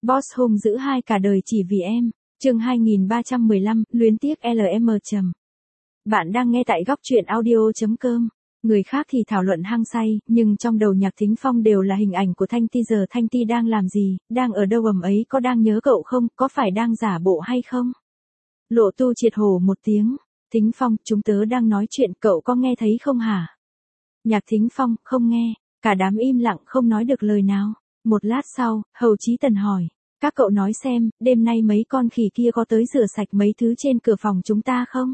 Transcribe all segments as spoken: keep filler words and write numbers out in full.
Boss hung dữ hai cả đời chỉ vì em. Chương hai nghìn ba trăm mười lăm, luyến tiếc lờ em trầm. Bạn đang nghe tại góc truyện audio chấm com. Người khác thì thảo luận hăng say, nhưng trong đầu Nhạc Thính Phong đều là hình ảnh của Thanh Ti. Giờ Thanh Ti đang làm gì, đang ở đâu, ầm ấy, có đang nhớ cậu không, có phải đang giả bộ hay không? Lộ Tu triệt hổ một tiếng. Thính Phong, chúng tớ đang nói chuyện, cậu có nghe thấy không hả? Nhạc Thính Phong, không nghe. Cả đám im lặng không nói được lời nào. Một lát sau, Hầu Chí Tần hỏi. Các cậu nói xem, đêm nay mấy con khỉ kia có tới rửa sạch mấy thứ trên cửa phòng chúng ta không?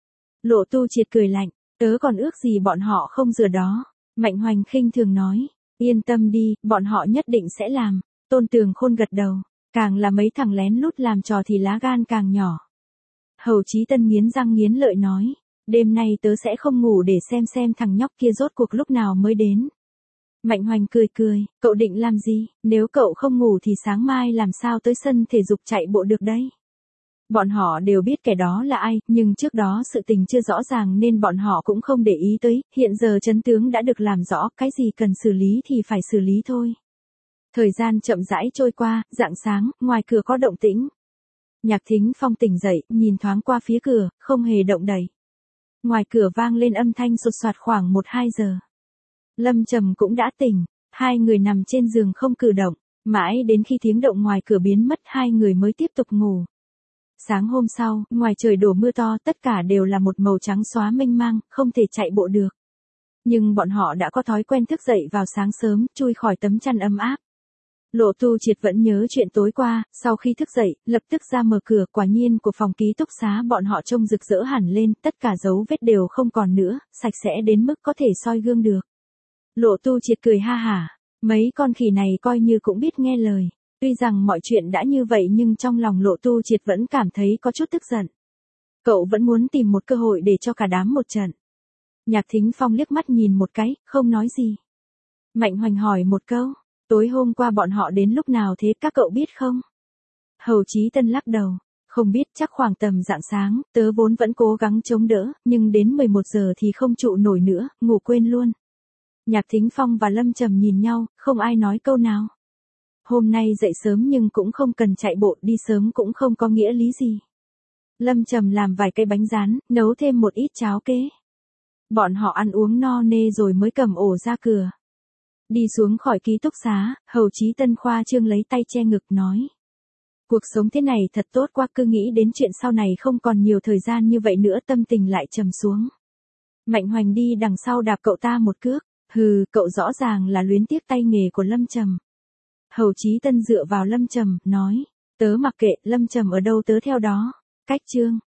Lộ Tu triệt cười lạnh. Tớ còn ước gì bọn họ không rửa đó. Mạnh Hoành khinh thường nói. Yên tâm đi, bọn họ nhất định sẽ làm. Tôn Tường Khôn gật đầu. Càng là mấy thằng lén lút làm trò thì lá gan càng nhỏ. Hầu Chí Tân nghiến răng nghiến lợi nói. Đêm nay tớ sẽ không ngủ để xem xem thằng nhóc kia rốt cuộc lúc nào mới đến. Mạnh Hoành cười cười, cậu định làm gì, nếu cậu không ngủ thì sáng mai làm sao tới sân thể dục chạy bộ được đấy. Bọn họ đều biết kẻ đó là ai, nhưng trước đó sự tình chưa rõ ràng nên bọn họ cũng không để ý tới, hiện giờ chân tướng đã được làm rõ, cái gì cần xử lý thì phải xử lý thôi. Thời gian chậm rãi trôi qua, rạng sáng, ngoài cửa có động tĩnh. Nhạc Thính Phong tỉnh dậy, nhìn thoáng qua phía cửa, không hề động đậy. Ngoài cửa vang lên âm thanh sột soạt khoảng một hai giờ. Lâm Trầm cũng đã tỉnh, hai người nằm trên giường không cử động, mãi đến khi tiếng động ngoài cửa biến mất hai người mới tiếp tục ngủ. Sáng hôm sau, ngoài trời đổ mưa to, tất cả đều là một màu trắng xóa mênh mang, không thể chạy bộ được. Nhưng bọn họ đã có thói quen thức dậy vào sáng sớm, chui khỏi tấm chăn ấm áp. Lộ Tu triệt vẫn nhớ chuyện tối qua, sau khi thức dậy, lập tức ra mở cửa, quả nhiên của phòng ký túc xá bọn họ trông rực rỡ hẳn lên, tất cả dấu vết đều không còn nữa, sạch sẽ đến mức có thể soi gương được. Lộ Tu triệt cười ha hả, mấy con khỉ này coi như cũng biết nghe lời. Tuy rằng mọi chuyện đã như vậy nhưng trong lòng Lộ Tu triệt vẫn cảm thấy có chút tức giận. Cậu vẫn muốn tìm một cơ hội để cho cả đám một trận. Nhạc Thính Phong liếc mắt nhìn một cái, không nói gì. Mạnh Hoành hỏi một câu, tối hôm qua bọn họ đến lúc nào thế các cậu biết không? Hầu Chí Tân lắc đầu, không biết, chắc khoảng tầm rạng sáng, tớ vốn vẫn cố gắng chống đỡ, nhưng đến mười một giờ thì không trụ nổi nữa, ngủ quên luôn. Nhạc Thính Phong và Lâm Trầm nhìn nhau, không ai nói câu nào. Hôm nay dậy sớm nhưng cũng không cần chạy bộ, đi sớm cũng không có nghĩa lý gì. Lâm Trầm làm vài cây bánh rán, nấu thêm một ít cháo kế. Bọn họ ăn uống no nê rồi mới cầm ổ ra cửa. Đi xuống khỏi ký túc xá, Hầu Chí Tân khoa trương lấy tay che ngực nói. Cuộc sống thế này thật tốt quá, cứ nghĩ đến chuyện sau này không còn nhiều thời gian như vậy nữa, tâm tình lại trầm xuống. Mạnh Hoành đi đằng sau đạp cậu ta một cước. Hừ, cậu rõ ràng là luyến tiếc tay nghề của Lâm Trầm. Hầu Chí Tân dựa vào Lâm Trầm, nói. Tớ mặc kệ, Lâm Trầm ở đâu tớ theo đó. Cách chương.